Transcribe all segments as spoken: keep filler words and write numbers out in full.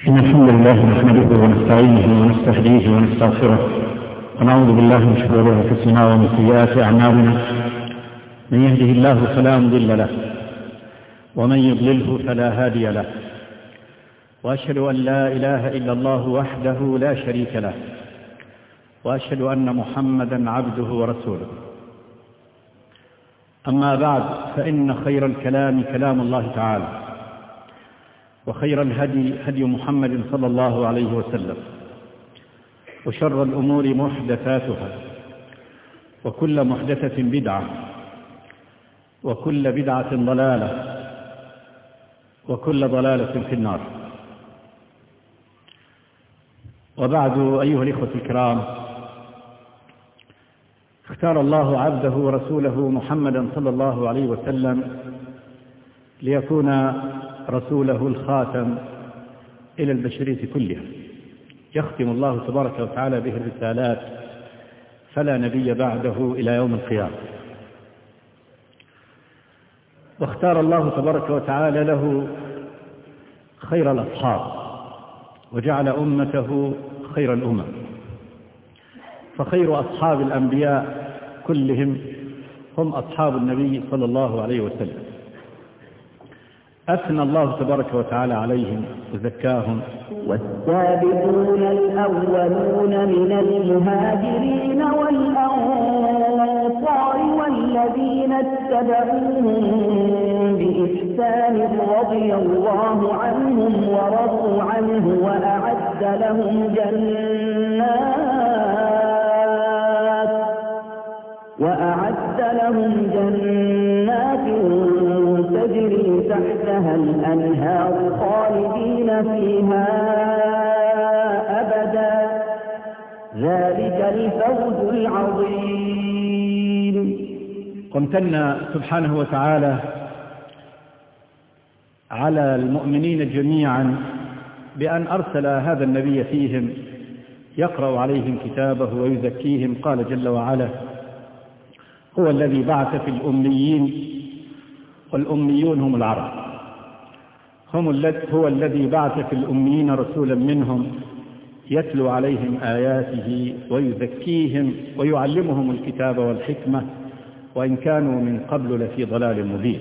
إن الحمد لله نحمده ونستعينه ونستهديه ونستغفره ونعوذ بالله من شرور أنفسنا ومن سيئات أعمالنا. من يهده الله فلا مضل له ومن يضلله فلا هادي له، وأشهد أن لا إله إلا الله وحده لا شريك له، وأشهد أن محمدا عبده ورسوله. أما بعد، فإن خير الكلام كلام الله تعالى، وخير الهدي هدي محمد صلى الله عليه وسلم، وشر الأمور محدثاتها، وكل محدثة بدعة، وكل بدعة ضلالة، وكل ضلالة في النار. وبعد، أيها الإخوة الكرام، اختار الله عبده ورسوله محمدا صلى الله عليه وسلم ليكون رسوله الخاتم إلى البشرية كلها، يختم الله تبارك وتعالى به الرسالات، فلا نبي بعده إلى يوم القيامة. واختار الله تبارك وتعالى له خير الأصحاب، وجعل أمته خير الأمم، فخير أصحاب الأنبياء كلهم هم أصحاب النبي صلى الله عليه وسلم. أثنى الله تبارك وتعالى عليهم وزكاهم. والسابقون الأولون من المهاجرين والأنصار والذين اتبعوهم بإحسان رضي الله عنهم ورضوا عنه وأعد لهم جنات وأعد لهم جنات تجري تحتها الأنهار خالدين فيها أبدا، ذلك الفوز العظيم. وامتن سبحانه وتعالى على المؤمنين جميعا بأن أرسل هذا النبي فيهم يقرأ عليهم كتابه ويزكيهم. قال جل وعلا: هو الذي بعث في الأميين، والأميون هم العرب، هم هو الذي بعث في الأميين رسولا منهم يتلو عليهم آياته ويزكيهم ويعلمهم الكتاب والحكمة، وإن كانوا من قبل لفي ضلال مبين.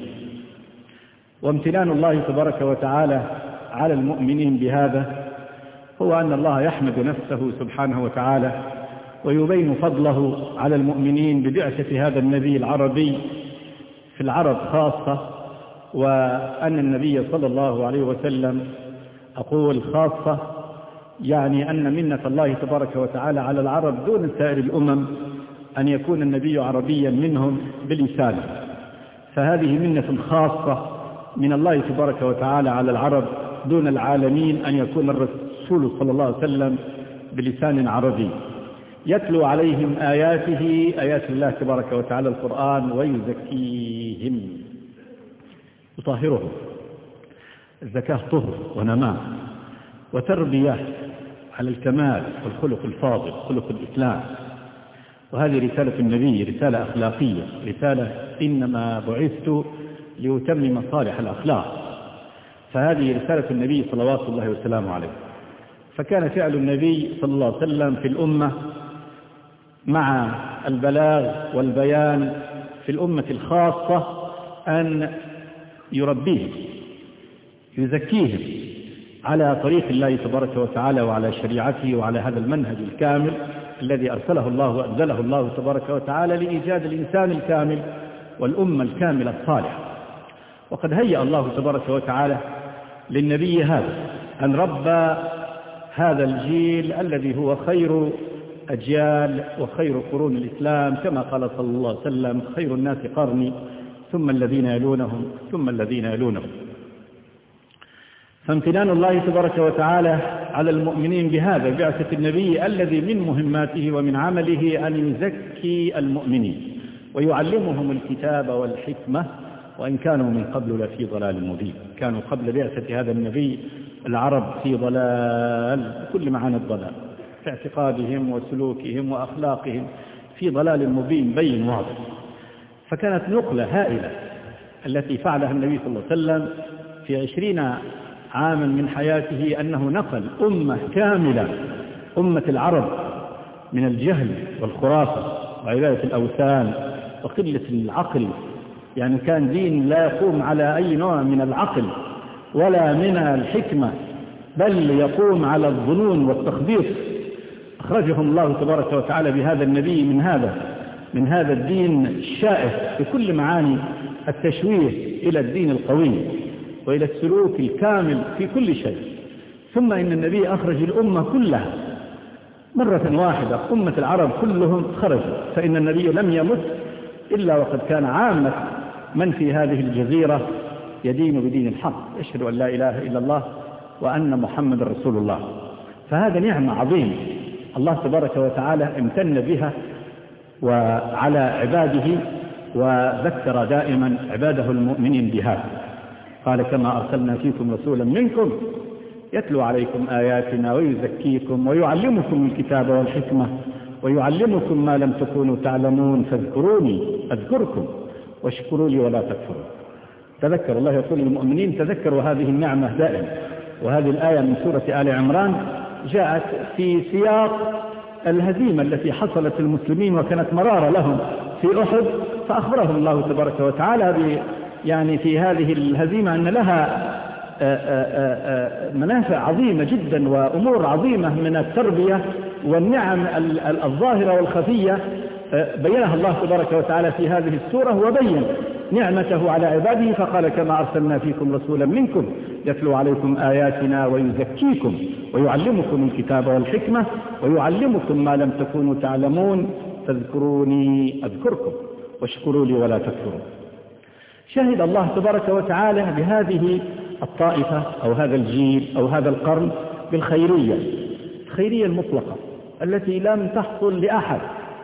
وامتنان الله تبارك وتعالى على المؤمنين بهذا هو أن الله يحمد نفسه سبحانه وتعالى ويبين فضله على المؤمنين ببعثة هذا النبي العربي في العرب خاصة، وأن النبي صلى الله عليه وسلم، أقول خاصة يعني أن منة الله تبارك وتعالى على العرب دون سائر الأمم أن يكون النبي عربيا منهم بلسانه، فهذه منة خاصة من الله تبارك وتعالى على العرب دون العالمين أن يكون الرسول صلى الله عليه وسلم بلسان عربي يتلو عليهم آياته، آيات الله تبارك وتعالى القرآن، ويزكيهم، يطهرهم. الزكاة طهر ونماء وتربية على الكمال والخلق الفاضل، خلق الإسلام. وهذه رسالة النبي، رسالة أخلاقية، رسالة إنما بعثت ليتمم صالح الأخلاق، فهذه رسالة النبي صلوات الله وسلامه عليه. فكان فعل النبي صلى الله عليه وسلم في الأمة مع البلاغ والبيان في الأمة الخاصة أن يربيهم، يزكيهم على طريق الله تبارك وتعالى وعلى شريعته وعلى هذا المنهج الكامل الذي أرسله الله وأنزله الله تبارك وتعالى لإيجاد الإنسان الكامل والأمة الكاملة الصالحة. وقد هيأ الله تبارك وتعالى للنبي هذا أن ربى هذا الجيل الذي هو خير أجيال وخير قرون الإسلام، كما قال صلى الله عليه وسلم: خير الناس قرني ثم الذين يلونهم ثم الذين يلونهم. فامتنان الله تبارك وتعالى على المؤمنين بهذا بعثة النبي الذي من مهماته ومن عمله أن يزكي المؤمنين ويعلمهم الكتاب والحكمة، وإن كانوا من قبل لفي ضلال مبين. كانوا قبل بعثة هذا النبي العرب في ضلال بكل معاني الضلال، في اعتقادهم وسلوكهم وأخلاقهم في ضلال مبين بين واضح. فكانت نقلة هائلة التي فعلها النبي صلى الله عليه وسلم في عشرين عاما من حياته أنه نقل أمة كاملة، أمة العرب، من الجهل والخرافة وعبادة الأوثان وقلة العقل. يعني كان دين لا يقوم على أي نوع من العقل ولا من الحكمة، بل يقوم على الظنون والتخبيط. أخرجهم الله تبارك وتعالى بهذا النبي من هذا من هذا الدين الشائع بكل معاني التشويه إلى الدين القوي وإلى السلوك الكامل في كل شيء. ثم إن النبي أخرج الأمة كلها مرة واحدة، أمة العرب كلهم خرجوا، فإن النبي لم يمت إلا وقد كان عامة من في هذه الجزيرة يدين بدين الحق، يشهد أن لا إله إلا الله وأن محمد رسول الله. فهذا نعمة عظيمة الله تبارك وتعالى امتن بها وعلى عباده، وذكر دائما عباده المؤمنين بها. قال كما أرسلنا فيكم رسولا منكم يتلو عليكم آياتنا ويزكيكم ويعلمكم الكتاب والحكمة ويعلمكم ما لم تكونوا تعلمون فاذكروني أذكركم واشكروا لي ولا تكفروا. تذكر الله يقول للمؤمنين تذكروا هذه النعمة دائما. وهذه الآية من سورة آل عمران جاءت في سياق الهزيمة التي حصلت المسلمين وكانت مرارة لهم في أحد، فأخبرهم الله تبارك وتعالى ب يعني في هذه الهزيمة أن لها منافع عظيمة جدا وأمور عظيمة من التربية والنعم الظاهرة والخفية بينها الله تبارك وتعالى في هذه السورة، وبين نعمته على عباده. فقال كما أرسلنا فيكم رسولا منكم يتلو عليكم آياتنا ويزكيكم ويعلمكم الكتاب والحكمة ويعلمكم ما لم تكونوا تعلمون فاذكروني أذكركم واشكروا لي ولا تكفرون. شهد الله تبارك وتعالى بهذه الطائفة أو هذا الجيل أو هذا القرن بالخيرية، الخيرية المطلقة التي لم تحصل لأحد.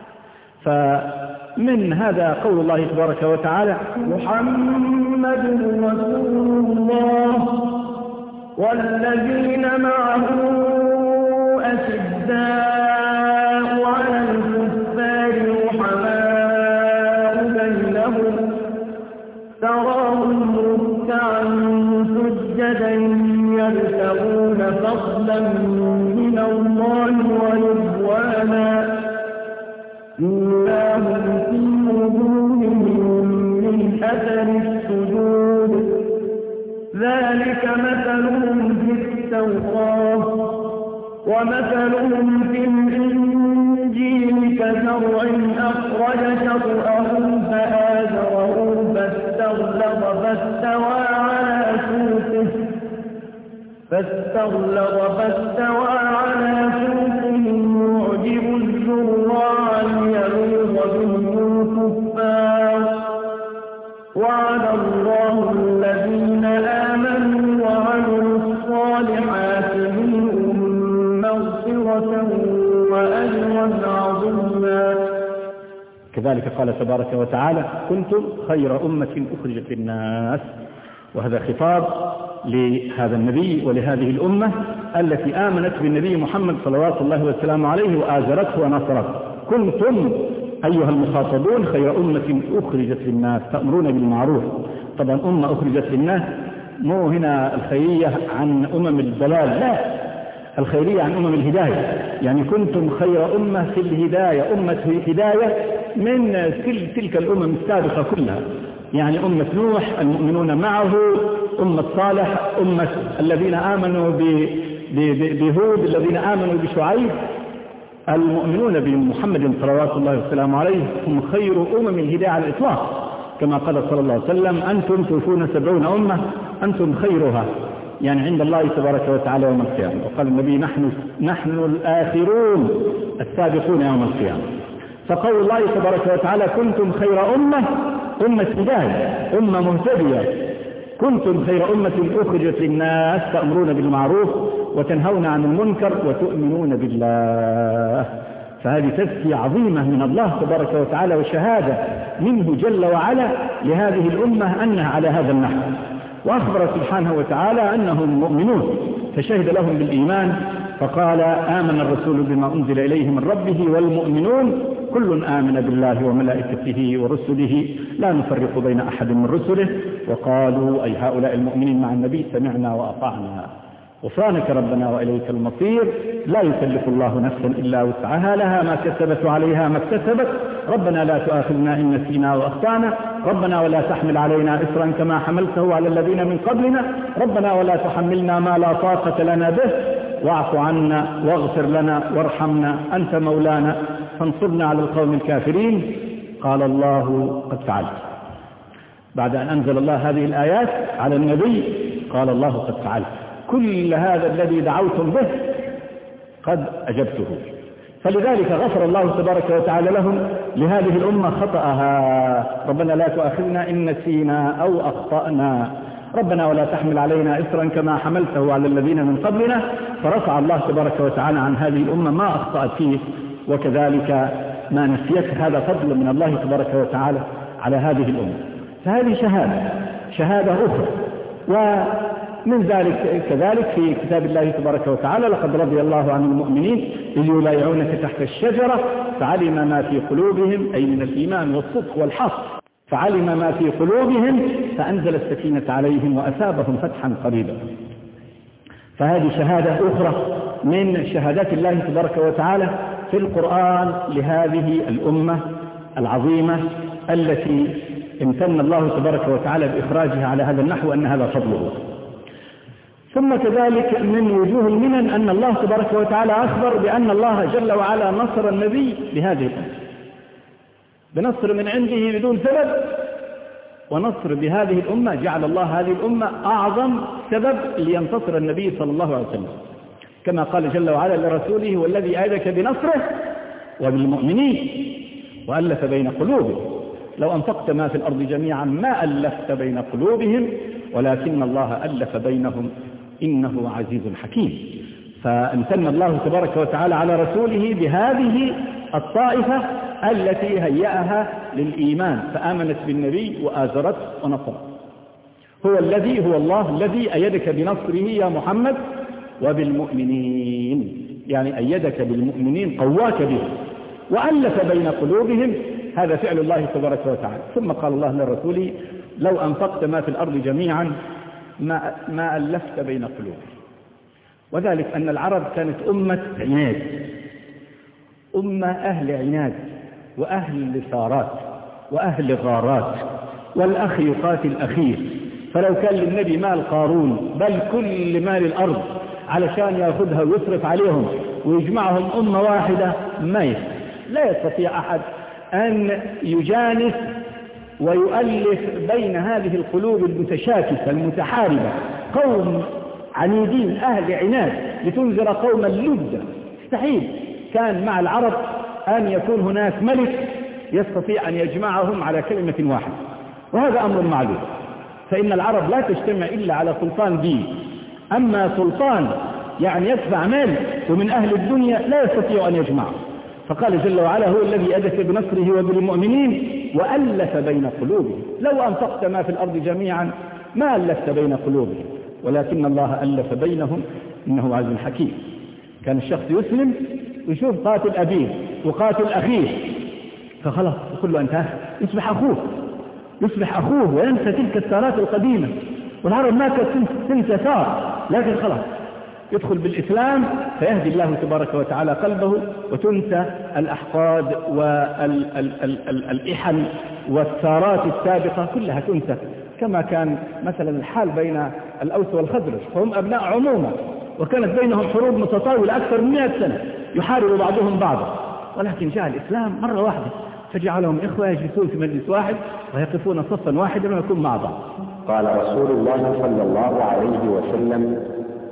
فمن هذا قول الله تبارك وتعالى محمد رسول الله والذين معه أشداء على الكفار رحماء بينهم تراهم ركعا سجدا يبتغون فضلا من الله ورضوانا سيماهم في وجوههم من أثر السجود ذلك مثلهم في التوراة ومثلهم في الإنجيل كزرع أخرج شطأه فآزره فاستغلظ فاستوى على سوقه فاستغلظ فاستوى على سوقه يعجب الزراع ليغيظ بهم الكفار. وعد الله الذين آمنوا وعملوا الصالحات منهم مغفرة وأجرا عظيما. كذلك قال تبارك وتعالى كنتم خير أمة أخرجت للناس، وهذا خطاب لهذا النبي ولهذه الأمة التي آمنت بالنبي محمد صلوات الله وسلامه عليه وآزرته ونصرته. كنتم أيها المخاطبون خير أمة أخرجت للناس تأمرون بالمعروف. طبعا أمة أخرجت للناس مو هنا الخيرية عن أمم الضلال، لا، الخيرية عن أمم الهداية. يعني كنتم خير أمة في الهداية، أمة هداية من كل تلك الأمم السابقة كلها. يعني أمة نوح المؤمنون معه، أمة صالح، أمة الذين آمنوا بهود، الذين آمنوا بشعيب، المؤمنون بمحمد صلوات الله وسلامه عليه هم خير أمم الهداية على الإطلاق، كما قال صلى الله عليه وسلم أنتم توفون سبعون أمة أنتم خيرها، يعني عند الله تبارك وتعالى يوم القيامة. وقال النبي نحن, نحن الآخرون السابقون يوم القيامة. فقول الله تبارك وتعالى كنتم خير أمة، أمة هداية، أمة مهتدية. كنتم خير أمة أخرجت للناس تأمرون بالمعروف وتنهون عن المنكر وتؤمنون بالله. فهذه تزكية عظيمة من الله تبارك وتعالى وشهادة منه جل وعلا لهذه الأمة أنها على هذا النحو. وأخبر سبحانه وتعالى أنهم مؤمنون فشهد لهم بالإيمان فقال آمن الرسول بما أنزل إليه من ربه والمؤمنون كل آمن بالله وملائكته ورسله لا نفرق بين أحد من رسله وقالوا أي هؤلاء المؤمنين مع النبي سمعنا وأطعنا غفرانك ربنا وإليك المصير لا يكلف الله نفسا إلا وسعها لها ما كسبت وعليها ما اكتسبت ربنا لا تؤاخذنا إن نسينا وأخطأنا ربنا ولا تحمل علينا إصرا كما حملته على الذين من قبلنا ربنا ولا تحملنا ما لا طاقة لنا به واعف عنا واغفر لنا وارحمنا أنت مولانا فانصرنا على القوم الكافرين. قال الله قد فعلت. بعد أن أنزل الله هذه الآيات على النبي قال الله قد فعلت، كل هذا الذي دعوتم به قد أجبته. فلذلك غفر الله تبارك وتعالى لهم لهذه الأمة خطأها ربنا لا تؤاخذنا إن نسينا أو أخطأنا ربنا ولا تحمل علينا إصرا كما حملته على الذين من قبلنا، فرفع الله تبارك وتعالى عن هذه الأمة ما أخطأت فيه وكذلك ما نسيت. هذا فضل من الله تبارك وتعالى على هذه الأمة. فهذه شهادة شهادة أخرى. ومن ذلك كذلك في كتاب الله تبارك وتعالى لقد رضي الله عن المؤمنين إذ يبايعونك تحت الشجرة فعلم ما في قلوبهم أي من الإيمان والصدق والحق فعلم ما في قلوبهم فأنزل السكينة عليهم وأثابهم فتحا قريبا. فهذه شهادة أخرى من شهادات الله تبارك وتعالى في القرآن لهذه الأمة العظيمة التي امتن الله تبارك وتعالى بإخراجها على هذا النحو أن هذا فضله. ثم كذلك من وجوه المنن أن الله تبارك وتعالى أخبر بأن الله جل وعلا نصر النبي لهذه الأمة بنصر من عنده بدون سبب، ونصر بهذه الأمة جعل الله هذه الأمة أعظم سبب لينتصر النبي صلى الله عليه وسلم كما قال جل وعلا لرسوله والذي أيدك بنصره وبالمؤمنين وألف بين قلوبهم لو أنفقت ما في الأرض جميعا ما ألفت بين قلوبهم ولكن الله ألف بينهم إنه عزيز حكيم. فامتن الله تبارك وتعالى على رسوله بهذه الطائفة التي هيأها للإيمان فآمنت بالنبي وآزرت ونصرت. هو الذي هو الله الذي أيدك بنصره يا محمد وبالمؤمنين، يعني أيدك بالمؤمنين قواك به وألف بين قلوبهم، هذا فعل الله تبارك وتعالى. ثم قال الله للرسول لو أنفقت ما في الأرض جميعا ما, ما ألفت بين قلوبهم. وذلك أن العرب كانت أمة عناد، أمة أهل عناد وأهل ثارات وأهل غارات، والأخ يقاتل أخيه. فلو كان للنبي مال قارون بل كل مال الأرض علشان يأخذها ويصرف عليهم ويجمعهم أمة واحدة ما يستطيع. لا يستطيع أحد أن يجانس ويؤلف بين هذه القلوب المتشاكسة المتحاربة، قوم عنيدين أهل عناد لتنذر قوما لدا. مستحيل كان مع العرب أن يكون هناك ملك يستطيع أن يجمعهم على كلمة واحدة، وهذا أمر معلوم. فإن العرب لا تجتمع إلا على سلطان دين، أما سلطان يعني يدفع مال ومن أهل الدنيا لا يستطيع أن يجمعه. فقال جل وعلا هو الذي أدت بنصره وبالمؤمنين وألف بين قلوبهم لو أنفقت ما في الأرض جميعا ما ألفت بين قلوبهم ولكن الله ألف بينهم إنه عزيز حكيم. كان الشخص يسلم ويشوف قاتل أبيه وقاتل أخيه فخلاص كله انتهى، يصبح أخوه يصبح أخوه وينسى تلك الثارات القديمة. والعرب ما كانت تنسى ثار، لكن خلاص يدخل بالإسلام فيهدي الله تبارك وتعالى قلبه وتنسى الأحقاد والإحن والثارات السابقة كلها تنسى، كما كان مثلا الحال بين الأوس والخزرج، هم أبناء عموما وكانت بينهم حروب متطاولة أكثر من مئة سنة يحارب بعضهم بعضا، ولكن جاء الإسلام مرة واحدة فجعلهم إخوة يجلسون في مجلس واحد ويقفون صفا واحدا ويكون مع بعض. قال رسول الله صلى الله عليه وسلم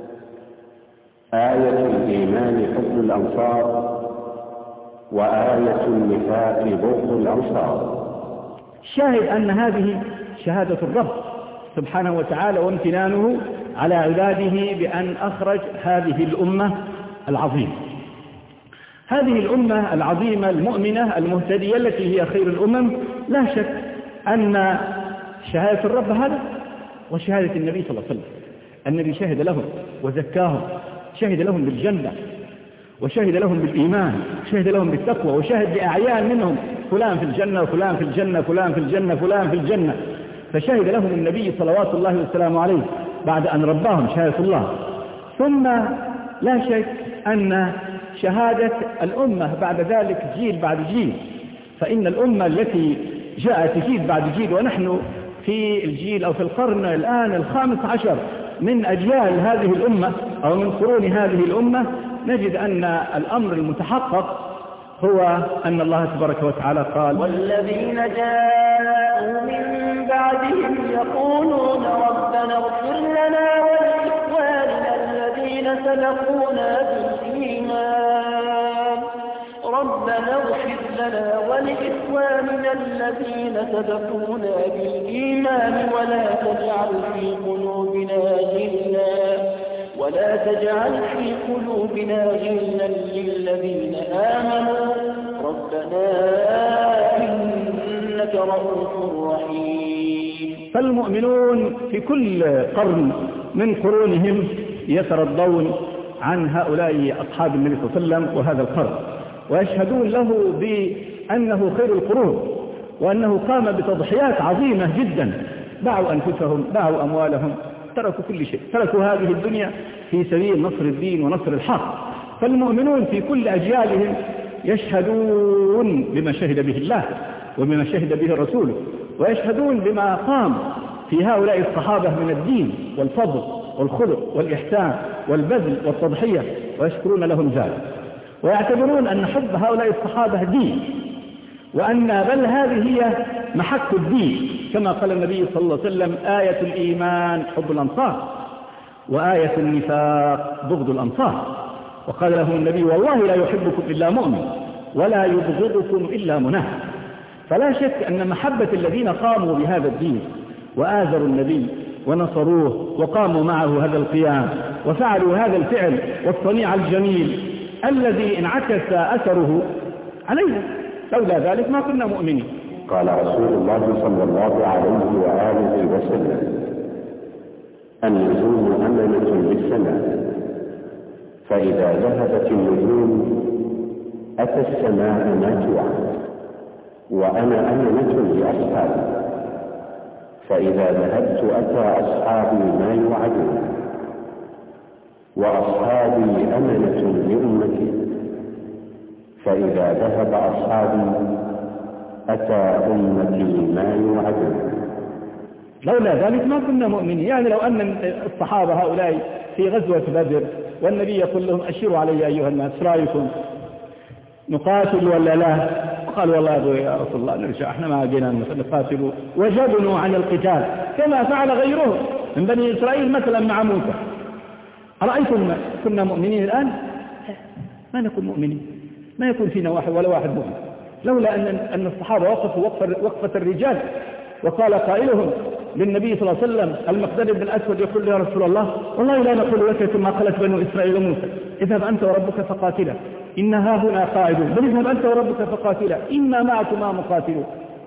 آية الإيمان حب الأنصار وآية النفاق بغض الأنصار. شاهد أن هذه شهادة الرب سبحانه وتعالى وامتنانه على عباده بأن أخرج هذه الأمة العظيمة، هذه الأمة العظيمة المؤمنة المهتدية التي هي خير الأمم. لا شك أن شهادة الرب هذا وشهادة النبي صلى الله عليه وسلم، النبي شهد لهم وزكاهم، شهد لهم بالجنة وشهد لهم بالإيمان، شهد لهم بالتقوى، وشهد بأعيان منهم فلان في الجنة وفلان في الجنة فلان في الجنة فلان في الجنة. فشهد لهم النبي صلوات الله وسلامه عليه بعد أن رباهم شهادة الله. ثم لا شك أن شهادة الأمة بعد ذلك جيل بعد جيل، فإن الأمة التي جاءت جيل بعد جيل، ونحن في الجيل أو في القرن الآن الخامس عشر من أجيال هذه الأمة أو من قرون هذه الأمة، نجد أن الأمر المتحقق هو أن الله تبارك وتعالى قال: والذين جاءوا من بعدهم يقولون ربنا اغفر لنا ولإخواننا الذين سبقونا بالإيمان ربنا اغفر لنا ولإخواننا الذين سبقونا بالإيمان ولا تجعل في قلوبنا غلا ولا تجعل في قلوبنا غلا للذين آمنوا ربنا إنك رؤوف رحيم. فالمؤمنون في كل قرن من قرونهم يترضون عن هؤلاء أصحاب النبي صلى الله عليه وسلم وهذا القرن، ويشهدون له بأنه خير القرون، وأنه قام بتضحيات عظيمة جدا، باعوا أنفسهم، باعوا أموالهم، تركوا كل شيء، تركوا هذه الدنيا في سبيل نصر الدين ونصر الحق. فالمؤمنون في كل أجيالهم يشهدون بما شهد به الله وبما شهد به الرسول، ويشهدون بما قام في هؤلاء الصحابة من الدين والفضل والخلق والإحسان والبذل والتضحية، ويشكرون لهم ذلك، ويعتبرون أن حب هؤلاء الصحابة دين، وأن بل هذه هي محك الدين، كما قال النبي صلى الله عليه وسلم: آية الإيمان حب الأنصار، وآية النفاق بغض الأنصار. وقال لهم النبي: والله لا يحبكم إلا مؤمن ولا يبغضكم إلا منافق. فلا شك أن محبة الذين قاموا بهذا الدين وآزروا النبي ونصروه وقاموا معه هذا القيام وفعلوا هذا الفعل والصنيع الجميل الذي انعكس أثره علينا، لولا ذلك ما كنا مؤمنين. قال رسول الله صلى الله عليه وآله وسلم: النجوم أمنة للسماء، فإذا ذهبت النجوم أتى السماء ما توعد، وأنا أمنة لأصحابي، فإذا ذهبت أتى أصحابي ما يوعدون، وأصحابي أمنة لأمتي، فإذا ذهب أصحابي أتى أمتي ما يوعدون. لولا ذلك ما كنا مؤمنين. يعني لو أن الصحابة هؤلاء في غزوة بدر والنبي يقول لهم: أشيروا علي أيها الناس، رأيكم نقاتل ولا لا؟ قالوا: والله يا رسول الله نرجع، احنا ما جينا نقاتل، وجبنوا عن القتال كما فعل غيرهم من بني إسرائيل مثلا مع موسى. أرأيتم كنا مؤمنين الآن؟ ما نكون مؤمنين، ما يكون فينا واحد ولا واحد مؤمن، لولا أن أن الصحابة وقفوا وقفة الرجال. وقال قائلهم للنبي صلى الله عليه وسلم: المقداد بن الأسود يقول له: يا رسول الله والله لا نقول لك كما قالت بنو إسرائيل وموسى، اذهب أنت وربك فقاتلا إنها هنا قاعدون، بل اذهب أنت وربك فقاتلا إنا معكما مقاتلون.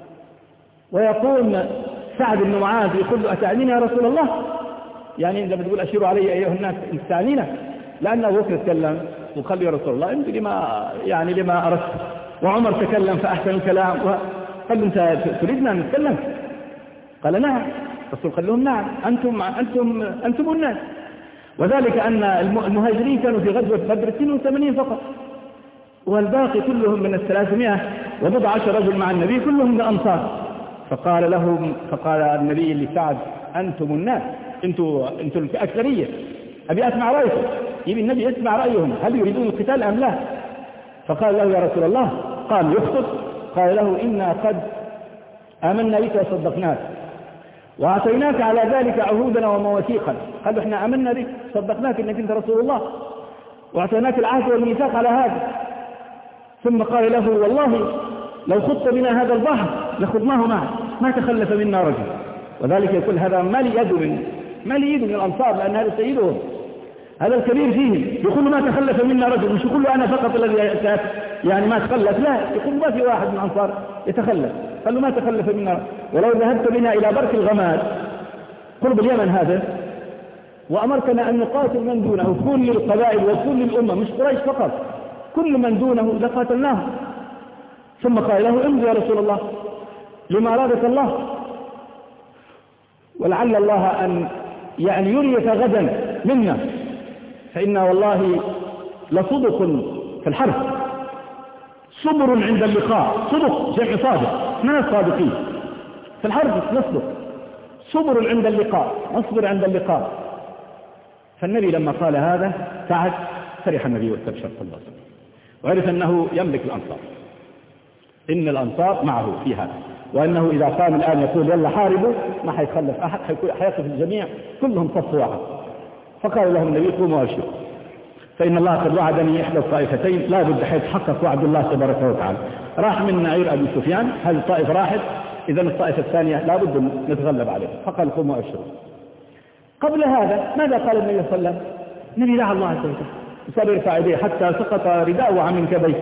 ويقول سعد بن معاذ يقول له: أتعنينا يا رسول الله؟ يعني لما تقول أشيروا علي أيها الناس أنت تعنينا؟ لأن أبو بكر تكلم وقال: يا رسول الله أنت لما يعني لما أردت، وعمر تكلم فأحسن الكلام، قال: أنت تريدنا أن نتكلم؟ قال: نعم. الرسول قال لهم: نعم، أنتم أنتم أنتم الناس. وذلك أن المهاجرين كانوا في غزوة بدر اثنين وثمانين فقط، والباقي كلهم من الثلاثمائة وبضع عشر رجل مع النبي كلهم من الأنصار. فقال لهم فقال النبي لسعد: أنتم الناس، أنتم أنتم الأكثرية، أبي أسمع رأيكم. يبي النبي يسمع رأيهم، هل يريدون القتال أم لا؟ فقال له: يا رسول الله. قال يخطب، قال له: إنا قد آمنا بك وصدقناك وأعطيناك على ذلك عهودنا ومواثيقا. قالوا: احنا آمنا بك صدقناك انك انت رسول الله، واعطيناك العهد والميثاق على هذا. ثم قال له: والله لو خضت بنا هذا البحر لخضناه معك، ما تخلف منا رجل. وذلك يقول: هذا ما لي يد من ما لي يد من الأنصار، لأن هذا سيدهم، هذا الكبير فيهم. يقول: ما تخلف منا رجل، مش يقول له أنا فقط الذي يعني ما تخلف، لا، يقول: ما في واحد من الأنصار يتخلف. قال له: ما تخلف منا، ولو ذهبت بنا إلى برك الغماد قرب اليمن هذا وأمرتنا أن نقاتل من دونه، كل القبائل وكل الأمة، مش قريش فقط، كل من دونه لقاتلناه. ثم قال له: امضي يا رسول الله لما أرادك الله. ولعل الله أن يعني يريك غدا منا، فإنا والله لصدق في الحرب، صبر عند اللقاء. صدق جمع صادق، ناس صادقين في الحرب نصدق، صبر عند اللقاء، نصبر عند اللقاء. فالنبي لما قال هذا سعد، فرح النبي واستبشر صلى الله عليه وسلم، وعرف أنه يملك الأنصار، إن الأنصار معه في هذا، وأنه إذا قام الآن يقول يلا حاربوا ما حيتخلف أحد، حيقف الجميع كلهم صف واحد. فقال لهم النبي قوموا وابشروا، فإن الله قد وعدني إحدى الطائفتين لا بد حيتحقق وعد الله تبارك وتعالى. راح من نعير أبي سفيان، هذه الطائفة راحت، إذن الطائفة الثانية لا بد نتغلب عليه. فقال قوموا وابشروا. قبل هذا ماذا قال النبي صلى الله عليه وسلم؟ النبي دعا الله عز وجل وصار يرفع يديه حتى سقط رداءه عن منكبيه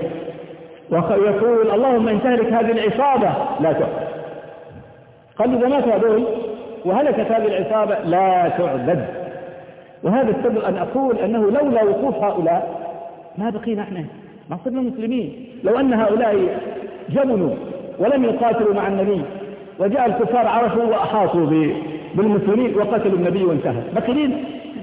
ويقول اللهم إن تهلك هذه العصابة لا تعبد. قال إذا ماتوا هذول وهلكت هذه العصابة لا تعبد. وهذا السبب أن أقول أنه لولا وقوف هؤلاء ما بقينا احنا، ما صرنا مسلمين. لو أن هؤلاء جبنوا ولم يقاتلوا مع النبي وجاء الكفار عرفوا وأحاطوا بالمسلمين وقتلوا النبي وانتهى، بقينا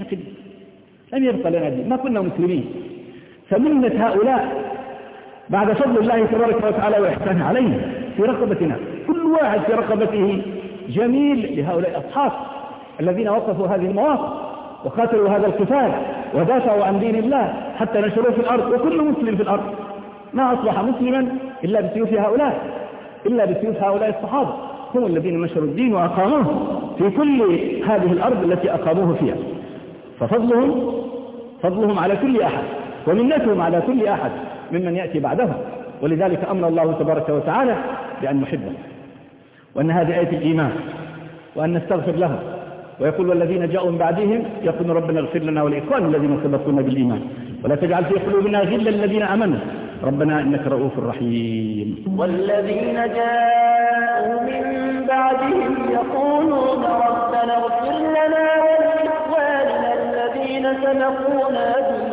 لم يبقى لنا دين، ما كنا مسلمين. فمنة هؤلاء بعد فضل الله تبارك وتعالى وإحسانه علينا في رقبتنا، كل واحد في رقبته جميل لهؤلاء الأصحاب الذين وقفوا هذه المواقف وقاتلوا هذا القتال ودافعوا عن دين الله حتى نشروه في الأرض. وكل مسلم في الأرض ما أصبح مسلما إلا بسيوف هؤلاء، إلا بسيوف هؤلاء الصحابة، هم الذين نشروا الدين وأقاموه في كل هذه الأرض التي أقاموه فيها. ففضلهم فضلهم على كل أحد ومنتهم على كل أحد ممن يأتي بعدهم. ولذلك أمر الله تبارك وتعالى بأن نحبه، وأن هذه آية الإيمان، وأن نستغفر لهم. ويقول والذين جاءوا من بعدهم يقولون ربنا اغفر لنا ولإخواننا الذين سبقونا بالإيمان ولا تجعل في قلوبنا غلا للذين آمنوا ربنا إنك رؤوف رحيم. والذين جاءوا من بعدهم يقولون ربنا اغفر لنا ولإخواننا الذين سبقونا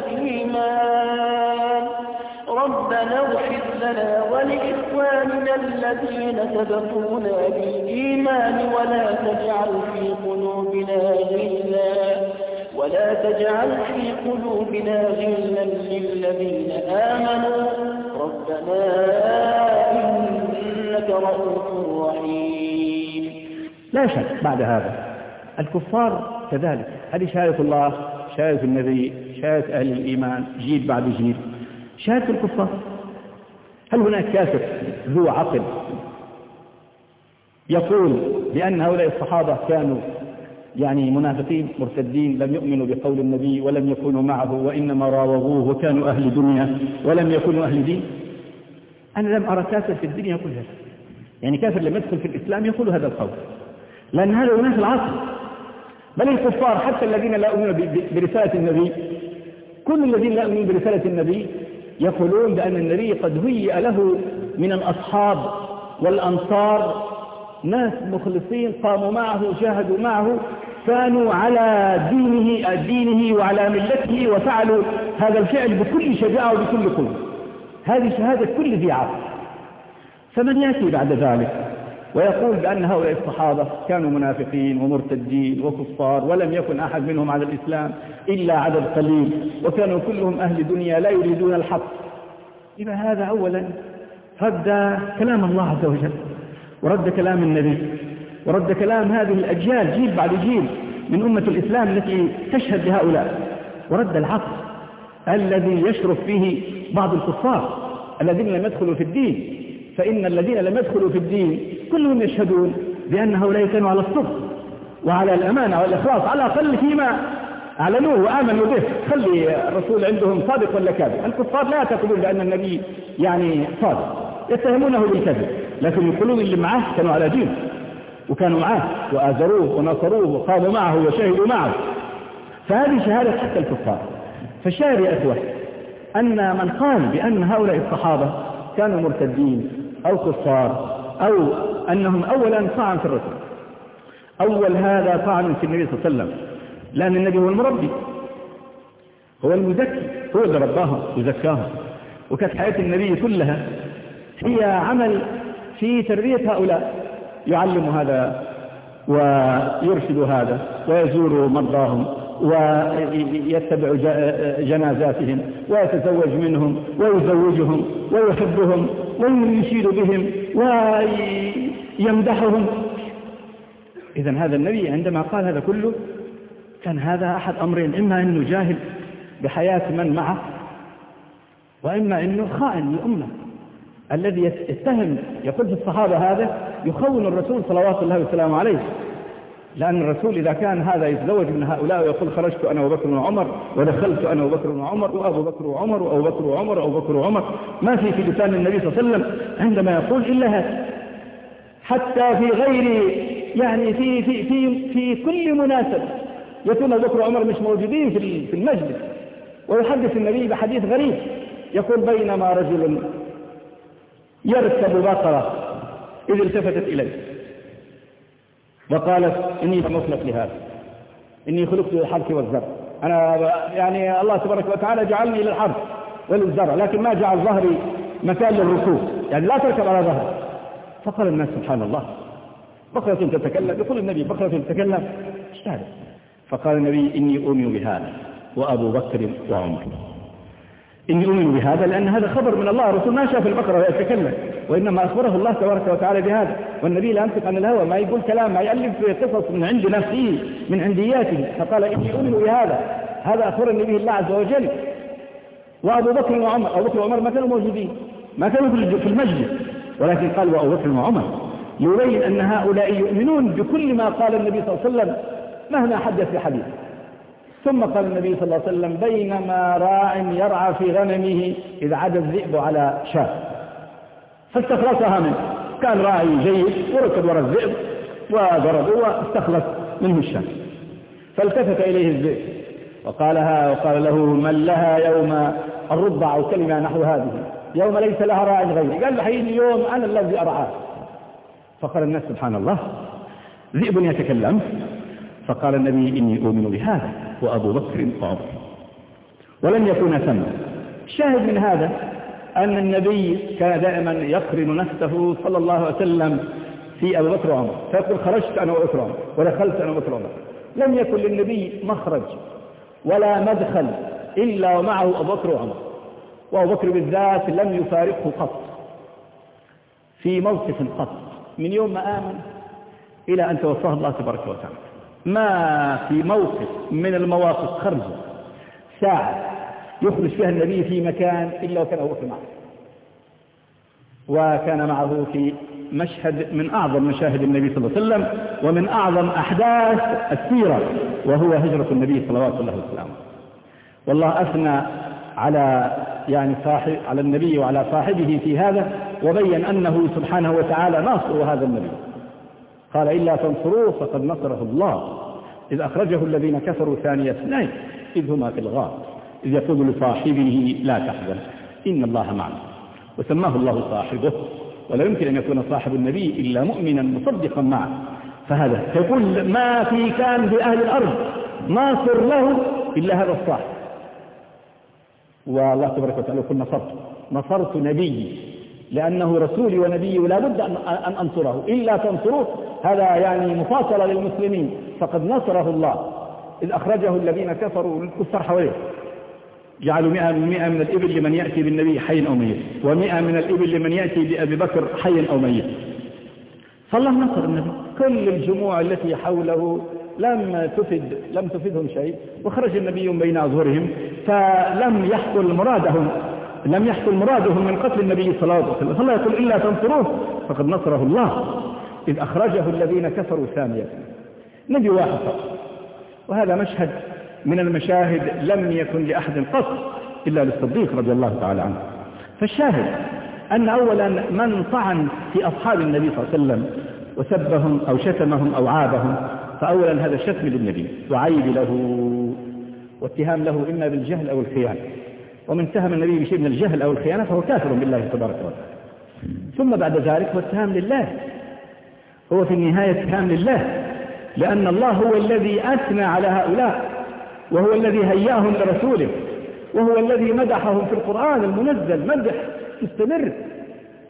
بالإيمان ربنا اغفر لنا ولإخواننا الذين سبقونا بالإيمان ولا تجعل في قلوبنا غلا ولا تجعل في قلوبنا غلا للذين آمنوا ربنا إنك رؤوف رحيم. لا شك بعد هذا الكفار كذلك، هذه شهادة الله، شهادة النبي، شهادة أهل الإيمان جيل بعد جيل، شهادة الكفار. هل هناك كافر ذو عقل يقول بأن هؤلاء الصحابة كانوا يعني منافقين مرتدين لم يؤمنوا بقول النبي ولم يكونوا معه وإنما راوغوه وكانوا أهل دنيا ولم يكونوا أهل دين؟ أنا لم أرى كافر في الدنيا يقول هذا، يعني كافر لم يدخل في الإسلام يقول هذا القول، لأن هذا هناك العصر. بل الكفار حتى الذين لا يؤمنون برسالة النبي، كل الذين لا يؤمنون برسالة النبي يقولون بأن النبي قد هيئ له من الأصحاب والأنصار ناس مخلصين قاموا معه جاهدوا معه كانوا على دينه دينه وعلى ملته وفعلوا هذا الفعل بكل شجاعة وبكل قوة. هذه شهادة كل ذي عقل. فمن يأتي بعد ذلك ويقول بأن هؤلاء الصحابة كانوا منافقين ومرتدين وكفار ولم يكن أحد منهم على الإسلام إلا عدد قليل وكانوا كلهم أهل دنيا لا يريدون الحق، إذا هذا أولا رد كلام الله عز وجل ورد كلام النبي ورد كلام هذه الأجيال جيل بعد جيل من أمة الإسلام التي تشهد بهؤلاء، ورد العقل الذي يشرف فيه بعض الكفار الذين لم يدخلوا في الدين. فإن الذين لم يدخلوا في الدين كلهم يشهدون بأن هؤلاء كانوا على الصدق وعلى الأمانة والإخلاص على الأقل فيما أعلنوه وآمنوا به. خلي الرسول عندهم صادق ولا كاذب. الكفار لا يعتقدون بأن النبي يعني صادق، يتهمونه بالكذب، لكن يقولون اللي معه كانوا على دين وكانوا معه وآزروه ونصروه وقاموا معه وشهدوا معه. فهذه شهادة حتى الكفار. فالشاهد يا أخوة أن من قال بأن هؤلاء الصحابة كانوا مرتدين أو كفار أو أنهم أولا طعن في الرسول، أول هذا طعن في النبي صلى الله عليه وسلم، لأن النبي هو المربي هو المزكي، هو اللي رباهم وزكاهم، وكانت حياة النبي كلها هي عمل في تربية هؤلاء، يعلم هذا ويرشد هذا ويزور مرضاهم ويتبع جنازاتهم ويتزوج منهم ويزوجهم ويحبهم ويشيد بهم ويمدحهم. إذن هذا النبي عندما قال هذا كله كان هذا أحد أمرين: إما أنه جاهل بحياة من معه، وإما أنه خائن للأمة الذي يتهم. يقول في الصحابة هذا يخون الرسول صلوات الله وسلامه عليه، لأن الرسول إذا كان هذا يتزوج من هؤلاء ويقول خرجت أنا وبكر وعمر ودخلت أنا وبكر وعمر وأبو بكر وعمر وأبو بكر وعمر وأبو بكر وعمر، ما في في لسان النبي صلى الله عليه وسلم عندما يقول إلا هذا. حتى في غير يعني في في في في كل مناسبة يكون أبو بكر وعمر مش موجودين في في المجلس، ويحدث النبي بحديث غريب يقول: بينما رجل يركب بقرة إذ التفتت إليه وقالت: إني مخلق لهذا، إني خلقت للحرث والزرع، أنا يعني الله تبارك وتعالى جعلني للحرث وللزرع، لكن ما جعل ظهري مكان للركوب، يعني لا تركب على ظهري. فقال الناس: سبحان الله، بقرة تتكلم. يقول النبي: بقرة تتكلم، ايش هذا؟ فقال النبي: إني أؤمن بهذا وأبو بكر وعمر. إني أؤمن بهذا لأن هذا خبر من الله، الرسول ما شاف البقرة يتكلم، وإنما أخبره الله تبارك وتعالى بهذا. والنبي لا ينطق عن الهوى، ما يقول كلام، ما يألف قصص من عند نفسه من عندياته. فقال: إني أؤمن بهذا، هذا أخبرني به الله عز وجل. وأبو بكر وعمر، أبو بكر وعمر ما كانوا موجودين، ما كانوا في المجلس، ولكن قال وأبو بكر وعمر يبين أن هؤلاء يؤمنون بكل ما قال النبي صلى الله عليه وسلم مهما حدث في حديث. ثم قال النبي صلى الله عليه وسلم: بينما راع يرعى في غنمه إذ عاد الذئب على شاة فاستخلصها منه، كان راعي جيد وركب وراء الذئب وضربه واستخلص منه الشاة، فالتفت إليه الذئب وقالها وقال له: من لها يوم الرضع أو كلمة نحو هذه، يوم ليس لها راع غيري. قال: حين يوم أنا الذي أرعاه. فقال الناس: سبحان الله، ذئب يتكلم. فقال النبي: إني أؤمن بهذا وأبو بكر وعمر. ولم يكن ثم. الشاهد من هذا أن النبي كان دائما يقرن نفسه صلى الله عليه وسلم في أبو بكر وعمر، فيقول: خرجت أنا وأبو بكر وعمر ودخلت أنا وأبو بكر وعمر. لم يكن للنبي مخرج ولا مدخل إلا ومعه أبو بكر وعمر، وأبو بكر بالذات لم يفارقه قط في موقف قط من يوم ما آمن إلى أن توفاه الله تبارك وتعالى. ما في موقف من المواقف خرج ساعة يخرج فيها النبي في مكان إلا وكان أبو بكر معه، وكان معه في مشهد من أعظم مشاهد النبي صلى الله عليه وسلم ومن أعظم أحداث السيرة، وهو هجرة النبي صلوات الله وسلامه. والله أثنى على يعني صاحب على النبي وعلى صاحبه في هذا، وبين أنه سبحانه وتعالى ناصر هذا النبي. قال: إلا تنصروه فقد نصره الله إذ أخرجه الذين كفروا ثاني اثنين إذ هما في الغار إذ يقول لصاحبه لا تحزن إن الله معنا. وسماه الله صاحبه، ولا يمكن أن يكون صاحب النبي إلا مؤمنا مصدقا معه. فهذا يقول: ما في كان في أهل الأرض ناصر له إلا هذا الصاحب. والله تبارك وتعالى يقول: نصرت نصرت نبيي لأنه رسولي ونبيي ولا بد أن أنصره، إلا تنصروه هذا يعني مفاصلة للمسلمين، فقد نصره الله إذ أخرجه الذين كفروا الكفار حواليه، جعلوا مئة من مئة من الإبل لمن يأتي بالنبي حي أو ميت، ومئة من الإبل لمن يأتي بأبي بكر حي أو ميت. فالله نصر النبي. كل الجموع التي حوله لم تفد لم تفدهم شيء، وخرج النبي بين أظهرهم، فلم يحصل مرادهم لم يحصل مرادهم من قتل النبي صلى الله عليه وسلم. فالله يقول: إلا تنصروه فقد نصره الله إذ أخرجه الذين كفروا ثانية. نبي واحد فقط، وهذا مشهد من المشاهد لم يكن لأحد قط إلا للصديق رضي الله تعالى عنه. فالشاهد أن أولا من طعن في أصحاب النبي صلى الله عليه وسلم وسبهم أو شتمهم أو عابهم، فأولا هذا شتم للنبي وعيب له واتهام له إما بالجهل أو الخيانة، ومن اتهم النبي بشيء من الجهل أو الخيانة فهو كافر بالله تبارك وتعالى. ثم بعد ذلك هو اتهام لله، هو في النهاية اتهام لله، لأن الله هو الذي أثنى على هؤلاء، وهو الذي هيأهم لرسوله، وهو الذي مدحهم في القرآن المنزل مدح مستمر.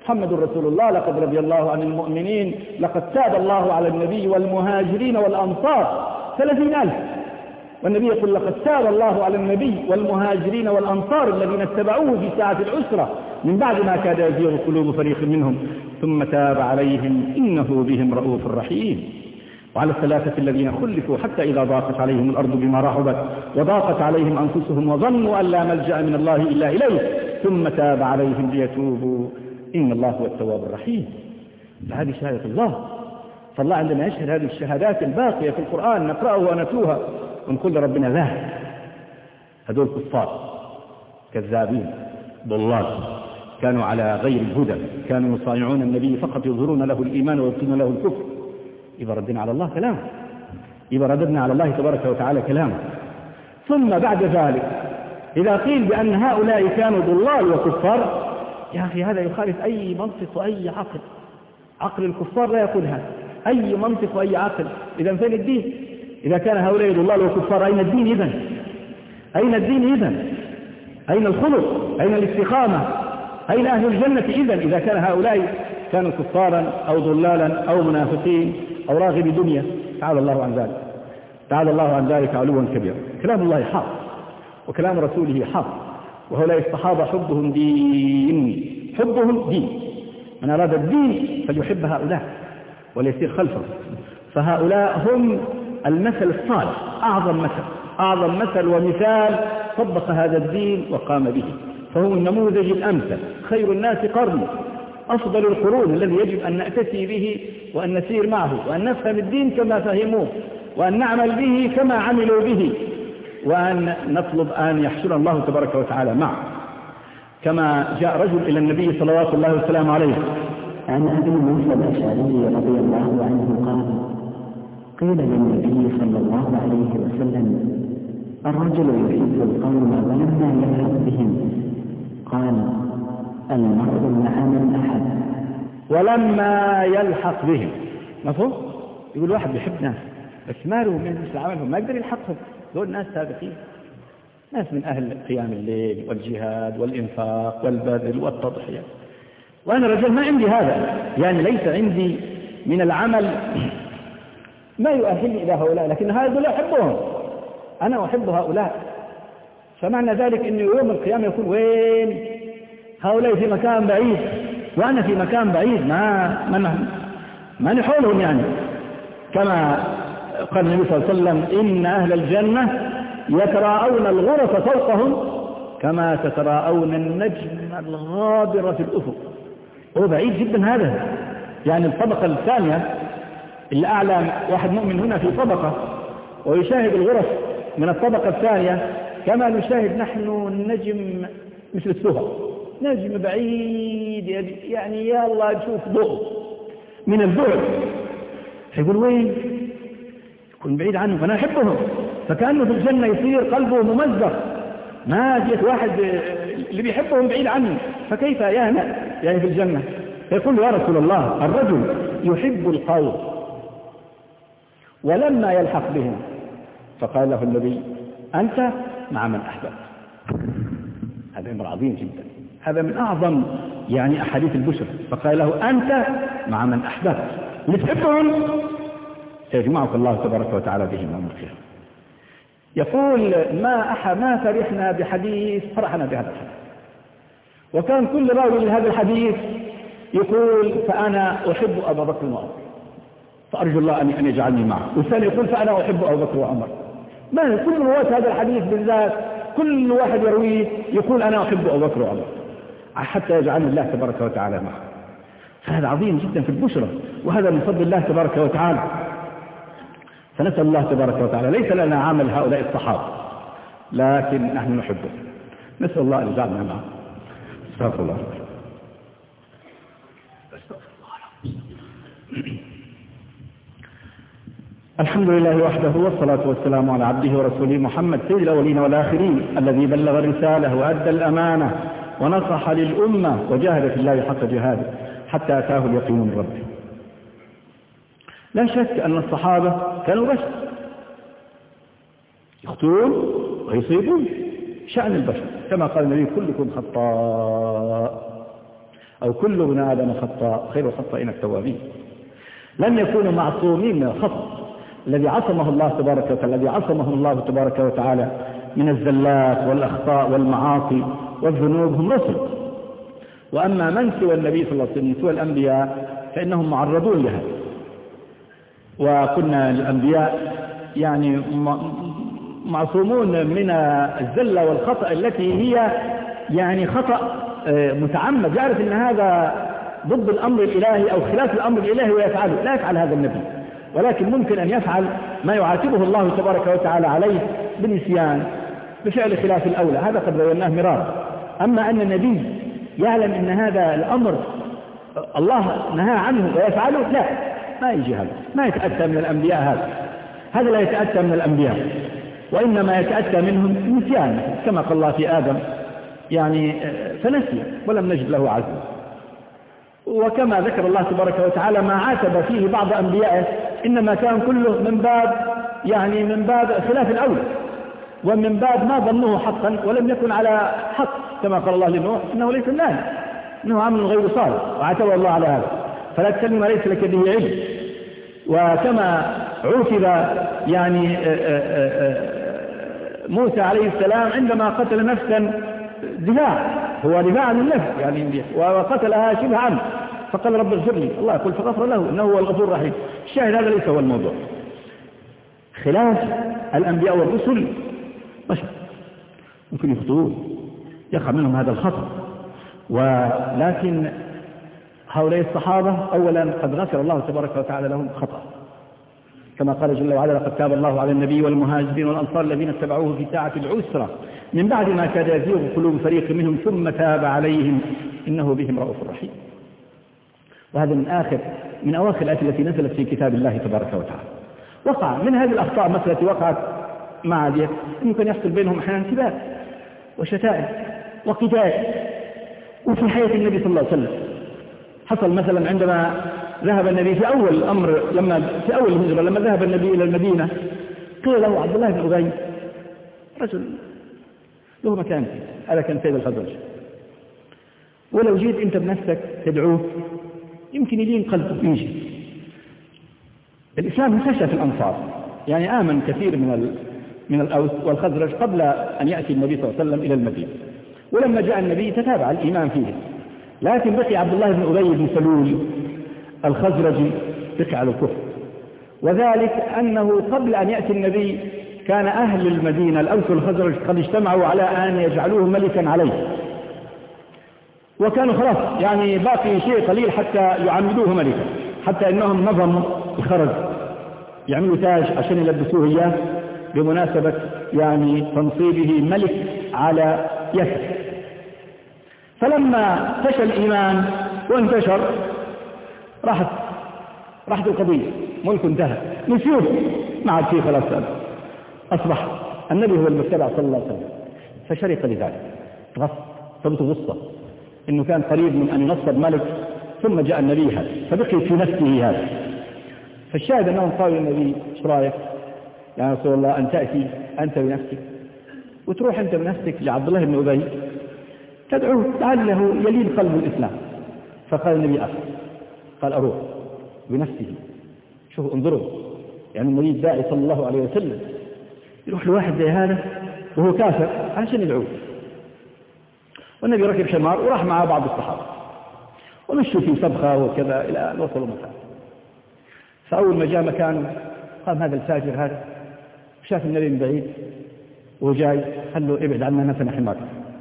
محمد رسول الله، لقد رضي الله عن المؤمنين، لقد تاب الله على النبي والمهاجرين والأنصار ثلاثين ألف. والنبي يقول لقد تاب الله على النبي والمهاجرين والأنصار الذين اتبعوه في ساعة العسرة من بعد ما كاد يزيغ قلوب فريق منهم ثم تاب عليهم إنه بهم رؤوف رحيم. وعلى الثلاثة الذين خلفوا حتى إذا ضاقت عليهم الأرض بما رحبت وضاقت عليهم أنفسهم وظنوا أن لا ملجأ من الله إلا إليه ثم تاب عليهم ليتوبوا إن الله هو التواب الرحيم. فهذه شهادة الله. فالله عندما يشهد هذه الشهادات الباقية في القرآن نقرأه ونتوها ونقول لربنا ذا هذول كفار كذابين ضلال كانوا على غير الهدى، كانوا يصانعون النبي فقط يظهرون له الإيمان ويبطلون له الكفر. إذا ردنا على الله كلام، إذا رددنا على الله تبارك وتعالى كلام. ثم بعد ذلك إذا قيل بأن هؤلاء كانوا ضلال وكفار، يا أخي هذا يخالف أي منطق وأي عقل. عقل الكفار لا يقول هذا، أي منطق وأي عقل. إذا فين الدين؟ إذا كان هؤلاء ضلال وكفار أين الدين إذن؟ أين الدين إذن؟ أين الخلق؟ أين الاستقامة؟ أين أهل الجنة إذن؟ إذا كان هؤلاء كانوا كفارا أو ضلالا أو منافقين أو راغب دنيا. تعالى الله عن ذلك، تعالى الله عن ذلك علوا كبيرا. كلام الله حق وكلام رسوله حق. وهؤلاء الصحابة حبهم دين، حبهم دين. من أراد الدين فليحب هؤلاء وليسير خلفهم. فهؤلاء هم المثل الصالح، أعظم مثل أعظم مثل ومثال طبق هذا الدين وقام به. فهم النموذج الأمثل، خير الناس قرني، أفضل القرون الذي يجب أن نأتسي به وأن نسير معه وأن نفهم الدين كما فهموه وأن نعمل به كما عملوا به وأن نطلب أن يحشر الله تبارك وتعالى معه. كما جاء رجل إلى النبي صلوات الله وسلامه عليه عن أبي موسى الأشعري رضي الله عنه قال: قيل للنبي صلى الله عليه وسلم: الرجل يحب القوم ولما يلحق بهم؟ قال: المرء مع من أحب ولما يلحق بهم. مفهوم؟ يقول واحد بيحب ناس بس ما له من مثل عملهم، ما يقدر يلحقهم. دول ناس سابقين، ناس من أهل قيام الليل والجهاد والإنفاق والبذل والتضحية. وأنا رجل ما عندي هذا، يعني ليس عندي من العمل ما يؤهلني إلى هؤلاء، لكن هؤلاء أحبهم، أنا أحب هؤلاء. فمعنى ذلك أن يوم القيامة يكون وين هؤلاء؟ في مكان بعيد وأنا في مكان بعيد، ما ما ما نحولهم. يعني كما قال النبي صلى الله عليه وسلم: إن أهل الجنة يتراءون الغرف فوقهم كما تتراءون النجم الغابر في الأفق. هو بعيد جدا هذا، يعني الطبقة الثانية اللي أعلى واحد مؤمن هنا في طبقة ويشاهد الغرف من الطبقة الثانية كما نشاهد نحن النجم مثل السهى، نجم بعيد، يعني يا الله نشوف ضوء من البعد. فيقول وين؟ يكون بعيد عنه، فأنا أحبهم. فكأنه في الجنة يصير قلبه ممزق، ما جيت واحد اللي بيحبهم بعيد عنه، فكيف يهنأ يعني في الجنة؟ يقول يا رسول الله: الرجل يحب القوم ولما يلحق بهم. فقال له النبي: أنت مع من أحببت. هذا أمر عظيم جدا، هذا من أعظم يعني أحاديث البشر. فقال له: أنت مع من أحببت، اللي تحبهم سيجمعك الله تبارك وتعالى بهم يوم القيامة. يقول: ما أحد ما فرحنا بحديث فرحنا بهذا الحديث. وكان كل راوي لهذا الحديث يقول: فأنا أحب أبا بكر وعمر، فأرجو الله أن يجعلني معه. والثاني يقول: فأنا أحب أبا بكر وعمر. ما كل رواة هذا الحديث بالذات كل واحد يرويه يقول: أنا أحب أبا بكر وعمر، حتى يجعلني الله تبارك وتعالى معه. فهذا عظيم جدا في البشرى، وهذا من فضل الله تبارك وتعالى. فنسأل الله تبارك وتعالى، ليس لنا عمل هؤلاء الصحابة لكن نحن نحبه. نسأل الله أن يجعلنا معه. استغفر الله. الحمد لله وحده، والصلاة والسلام على عبده ورسوله محمد سيد الأولين والآخرين، الذي بلغ الرسالة وأدى الأمانة ونصح للأمة وجاهد في الله حق جهاده حتى أتاه اليقين من ربه. لا شك أن الصحابة كانوا بشر، يخطئون ويصيبون، شأن البشر، كما قال النبي: كلكم خطاء. أو كل ابن آدم خطاء خير الخطائين التوابين. لم يكونوا معصومين من الخطأ الذي عصمه الله تبارك وتعالى الذي عصمهم الله تبارك وتعالى من الزلات والأخطاء والمعاصي والذنوب هم رسل. وأما من سوى النبي صلى الله عليه وسلم سوى الأنبياء فإنهم معرضون لها. وكنا الأنبياء يعني معصومون من الزلة والخطأ التي هي يعني خطأ متعمد، يعرف أن هذا ضد الأمر الإلهي أو خلاف الأمر الإلهي ويفعله، لا يفعل هذا النبي، ولكن ممكن أن يفعل ما يعاتبه الله تبارك وتعالى عليه بالنسيان بفعل خلاف الأولى، هذا قد بيناه مرارا. أما أن النبي يعلم أن هذا الأمر الله نهى عنه ويفعله، لا، ما يجي هذا، ما يتأتى من الأنبياء هذا هذا لا يتأتى من الأنبياء، وإنما يتأتى منهم النسيان كما قال الله في آدم يعني فنسي ولم نجد له عزم. وكما ذكر الله تبارك وتعالى ما عاتب فيه بعض أنبيائه إنما كان كله من باب يعني من باب خلاف الأولى، ومن باب ما ظنوه حقا ولم يكن على حق، كما قال الله لنوح إنه ليس النهي إنه عمل غير صالح، وعاتب الله على هذا فلا تكلم ما ليس لك به علم. وكما عوتب يعني موسى عليه السلام عندما قتل نفسا دفاع، هو دفاع عن النفس يعني، وقتلها شبه عنه فقال رب اغفر لي، الله يقول فغفر له إنه هو الغفور الرحيم. الشاهد هذا ليس هو الموضوع. خلاف الأنبياء والرسل بشر ممكن يخطئون، يقع منهم هذا الخطأ، ولكن هؤلاء الصحابة أولا قد غفر الله تبارك وتعالى لهم خطأ، كما قال جل وعلا لقد تاب الله على النبي والمهاجرين والأنصار الذين اتبعوه في ساعة العسرة من بعد ما كاد يزيغ قلوب فريق منهم ثم تاب عليهم إنه بهم رؤوف رحيم. وهذا من آخر من أواخر الآيات التي نزلت في كتاب الله تبارك وتعالى. وقع من هذه الأخطاء مثل التي وقعت مع ديت يمكن يحصل بينهم أحيانا سباق وشتائم وقتال. وفي حياة النبي صلى الله عليه وسلم حصل مثلا عندما ذهب النبي في أول الأمر لما في أول الهجرة لما ذهب النبي إلى المدينة قيل له عبد الله بن أبي رجل له مكان هذا كان سيد الخزرج، ولو جيت أنت بنفسك تدعوه يمكن يلين قلبه يجي. الإسلام انتشر في الأنصار، يعني آمن كثير من ال... من الأوس والخزرج قبل أن يأتي النبي صلى الله عليه وسلم إلى المدينة، ولما جاء النبي تتابع الإيمان فيه. لكن بقي عبد الله بن أبي بن سلول الخزرجي بقي على الكفر، وذلك أنه قبل أن يأتي النبي كان أهل المدينة الأوس والخزرج قد اجتمعوا على أن يجعلوه ملكا عليه، وكانوا خلاص يعني باقي شيء قليل حتى يعمدوه ملكا، حتى إنهم نظموا الخرز يعملوا تاج عشان يلبسوه إياه بمناسبة يعني تنصيبه ملك على يثرب. فلما فشل الإيمان وانتشر راحت راحت القضية، ملك انتهى نسيوه ما عاد فيه خلاص. أصبح النبي هو المتبع صلى الله عليه وسلم فشرق لذلك غص ثبت غصة إنه كان قريب من أن ينصب ملك، ثم جاء النبي هذا فبقي في نفسه هذا. فالشاهد أنهم قالوا للنبي ايش رايك يا رسول الله أن تأتي أنت بنفسك وتروح أنت بنفسك لعبد الله بن أبي تدعوه لعله يلين قلب الإسلام. فقال النبي أخر قال أروح بنفسه. شوفوا انظروا يعني النبي الداعي صلى الله عليه وسلم يروح لواحد زي هذا وهو كافر عشان يدعوه. والنبي ركب حمار وراح معه بعض الصحابة ومشوا في سبخة وكذا إلى أن وصلوا مكان. فأول ما جاء مكانه قام هذا الفاجر هذا شاف النبي من بعيد وهو جاي قال له ابعد عنا نفسنا حمارك.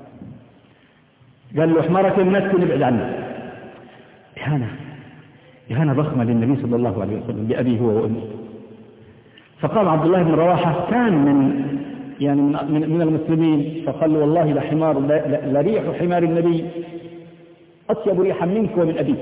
قال له حمارك المسكن ابعد عنا. إهانة إهانة ضخمة للنبي صلى الله عليه وسلم بأبيه هو وأمه. فقام عبد الله بن رواحة كان من يعني من, من المسلمين فقال له والله لحمار لريح حمار النبي أطيب ريحا منك ومن أبيك،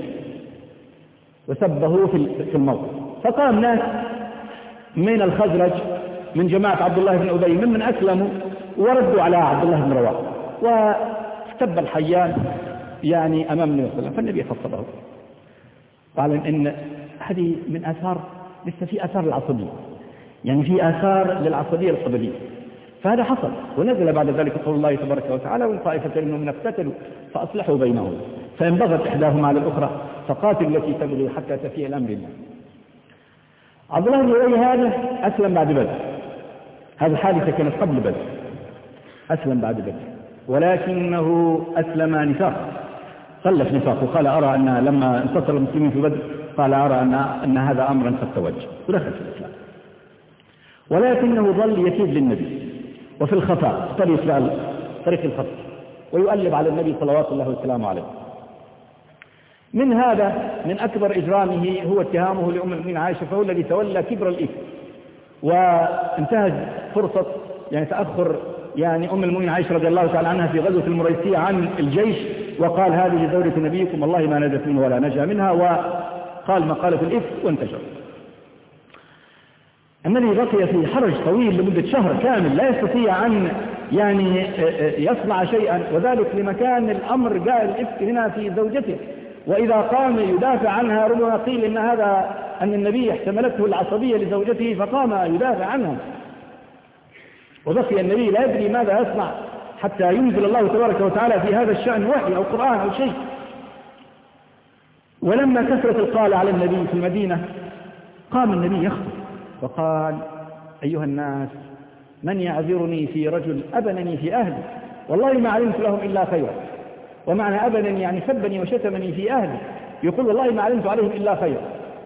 وسبه في الموقف. فقام ناس من الخزرج من جماعة عبد الله بن أبي ممن أسلموا وردوا على عبد الله بن رواحة واستب الحيان يعني أمام النبي صلى الله عليه وسلم. فالنبي خطبه قال إن هذه من آثار لسه في آثار العصبية، يعني في آثار للعصبية القبلية. فهذا حصل، ونزل بعد ذلك قول الله تبارك وتعالى: وإن طائفتين منهم اقتتلوا فأصلحوا بينهم فإن بغت إحداهما على الأخرى فقاتلوا التي تبغي حتى تفيء الأمر الله. عبد الله بن أبي هذا أسلم بعد بدر، هذه الحادثة كانت قبل بدر، أسلم بعد بدر، ولكنه أسلم نفاق، خلف نفاق، وقال أرى أن لما انتصر المسلمين في بدر قال أرى أن, أن هذا أمرا قد توجه، ودخل في الإسلام، ولكنه ظل يكيد للنبي وفي الخفاء طريق طريق الخفاء، ويؤلب على النبي صلوات الله وسلامه عليه. من هذا من أكبر إجرامه هو اتهامه لأم المؤمنين عائشة، فهو الذي تولى كبر الإثم وانتهز فرصة يعني تأخر يعني أم المؤمنين عائشة رضي الله تعالى عنها في غزوة المريسية عن الجيش، وقال: هذه زوجة نبيكم والله ما نجت منه ولا نجا منها، وقال مقالة الإفك وانتشر. النبي بقي في حرج طويل لمدة شهر كامل لا يستطيع أن يعني يصنع شيئا، وذلك لمكان الأمر جاء الإفك هنا في زوجته، وإذا قام يدافع عنها ربما قيل إن هذا أن النبي احتملته العصبية لزوجته فقام يدافع عنها، وبقي النبي لا يدري ماذا يصنع حتى ينزل الله تبارك وتعالى في هذا الشأن وحي أو قرآن أو شيء. ولما كثرت القالة على النبي في المدينة قام النبي يخطب وقال: أيها الناس، من يعذرني في رجل أبنني في أهلي والله ما علمت لهم إلا خيرا. ومعنى أبنني يعني سبني وشتمني في أهلي، يقول والله ما علمت عليهم إلا خيرا.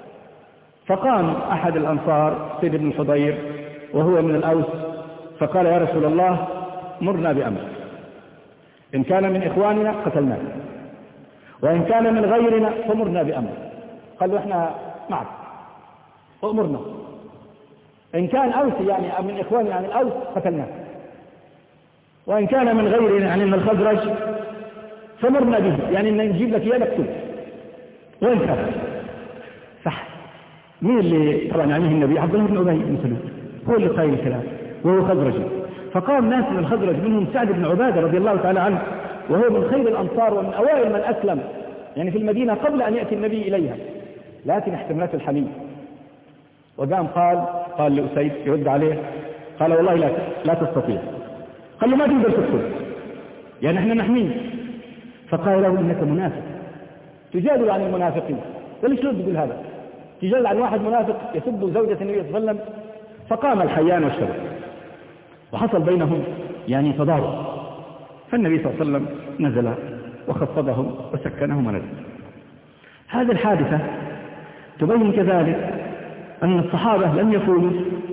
فقام أحد الأنصار سيد بن الحضير وهو من الأوس فقال: يا رسول الله مرنا بأمر، إن كان من إخواننا قتلناه، وإن كان من غيرنا فمرنا بأمر. قال له: إحنا معك أمرنا، إن كان أوسي يعني من إخواننا يعني الأوس قتلناه، وإن كان من غيرنا يعني من الخزرج فمرنا به، يعني إن نجيب لك إياه نقتل وإن كان. صح، مين اللي طبعا يعنيه النبي؟ عبد الله بن أبي بن سلول هو اللي قايل الكلام وهو خزرجي. فقام ناس من الخزرج منهم سعد بن عبادة رضي الله تعالى عنه، وهو من خير الأنصار ومن أوائل من أسلم يعني في المدينة قبل أن يأتي النبي إليها، لكن احتملته الحمية. وقام قال قال لأسيد يرد عليه، قال: والله لا لا تستطيع. قال له: ما تقدر تدخل، يعني احنا نحميه. فقال له: إنك منافق، تجادل عن المنافقين. وليش لو تقول هذا؟ تجادل عن واحد منافق يسب زوجة النبي صلى الله عليه وسلم. فقام الحيان والشرب وحصل بينهم يعني تضارب، فالنبي صلى الله عليه وسلم نزل وخفضهم وسكنهم ونزل. هذه الحادثة تبين كذلك أن الصحابة لم يكونوا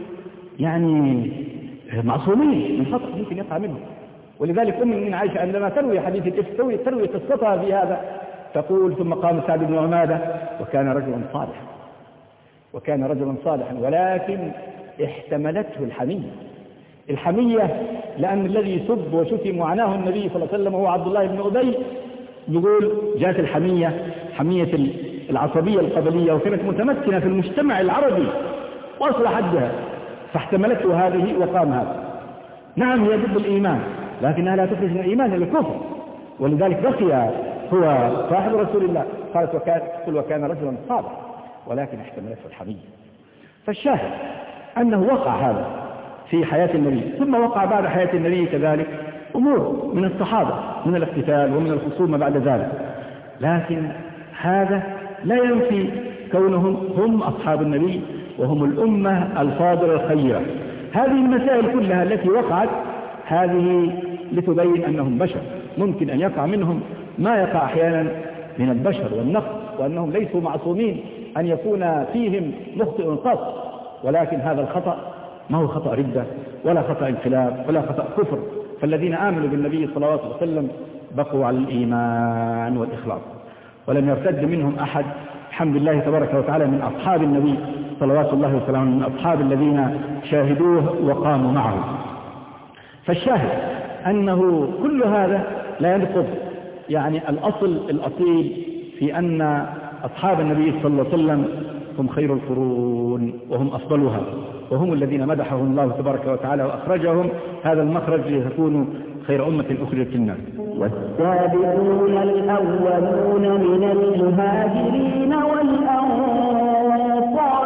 يعني معصومين من خطأ ممكن يقع منهم. ولذلك أم المؤمنين عائشة عندما تروي حديث الإفك تروي تروي قصتها في هذا تقول: ثم قام سعد بن عبادة وكان رجلا صالحا وكان رجلا صالحا ولكن احتملته الحمية. الحمية لأن الذي سب وشتم وعناه النبي صلى الله عليه وسلم هو عبد الله بن أبي، يقول جاءت الحمية حمية العصبية القبلية وكانت متمكنة في المجتمع العربي وصل حدها، فاحتملته هذه وقام هذا. نعم هي ضد الإيمان لكنها لا تخرج من الإيمان إلى الكفر، ولذلك بقي هو صاحب رسول الله. قالت وكان قل وكان رجلا صالحا ولكن احتملته الحمية. فالشاهد أنه وقع هذا في حياة النبي، ثم وقع بعد حياة النبي كذلك أمور من الصحابة من الاقتتال ومن الخصومة بعد ذلك، لكن هذا لا ينفي كونهم هم أصحاب النبي وهم الأمة الفاضلة الخيرة. هذه المسائل كلها التي وقعت هذه لتبين أنهم بشر، ممكن أن يقع منهم ما يقع أحيانا من البشر والنقص، وأنهم ليسوا معصومين أن يكون فيهم مخطئ قط، ولكن هذا الخطأ ما هو خطأ ردة ولا خطأ انقلاب ولا خطأ كفر. فالذين آمنوا بالنبي صلى الله عليه وسلم بقوا على الإيمان والإخلاص، ولم يرتد منهم أحد الحمد لله تبارك وتعالى من أصحاب النبي صلوات الله وسلامه، من أصحاب الذين شاهدوه وقاموا معه. فالشاهد أنه كل هذا لا ينقض يعني الأصل الأصيل في أن أصحاب النبي صلى الله عليه وسلم هم خير القرون وهم أفضلها، وهم الذين مدحهم الله تبارك وتعالى وأخرجهم هذا المخرج ليكونوا خير أمة أخرجت للناس. والسابقون الأولون من المهاجرين والأنصار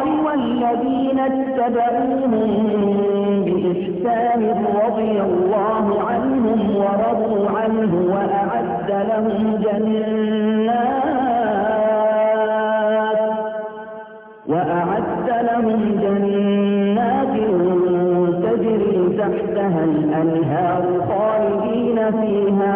الذين اتبعوهم بإحسان رضي الله عنهم ورضوا عنه وأعد لهم جنات وأعد لهم جنات تجري تحتها الأنهار خالدين فيها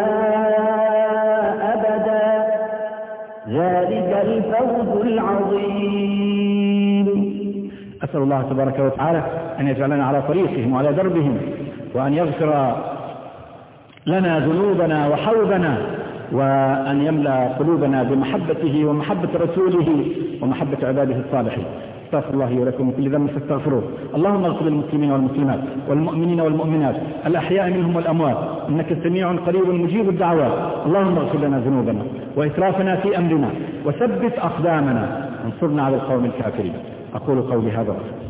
أبدا ذلك الفوز العظيم. أسأل الله تبارك وتعالى أن يجعلنا على طريقهم وعلى دربهم، وأن يغفر لنا ذنوبنا وحوبنا، وأن يملأ قلوبنا بمحبته ومحبة رسوله ومحبة عباده الصالحين. استغفر الله ولكم من كل ذنب فاستغفروه. اللهم اغفر للمسلمين والمسلمات والمؤمنين والمؤمنات الأحياء منهم والأموات، إنك سميع قريب مجيب الدعوات. اللهم اغفر لنا ذنوبنا وإسرافنا في أمرنا وثبت أقدامنا وانصرنا على القوم الكافرين. أقول قولي هذا.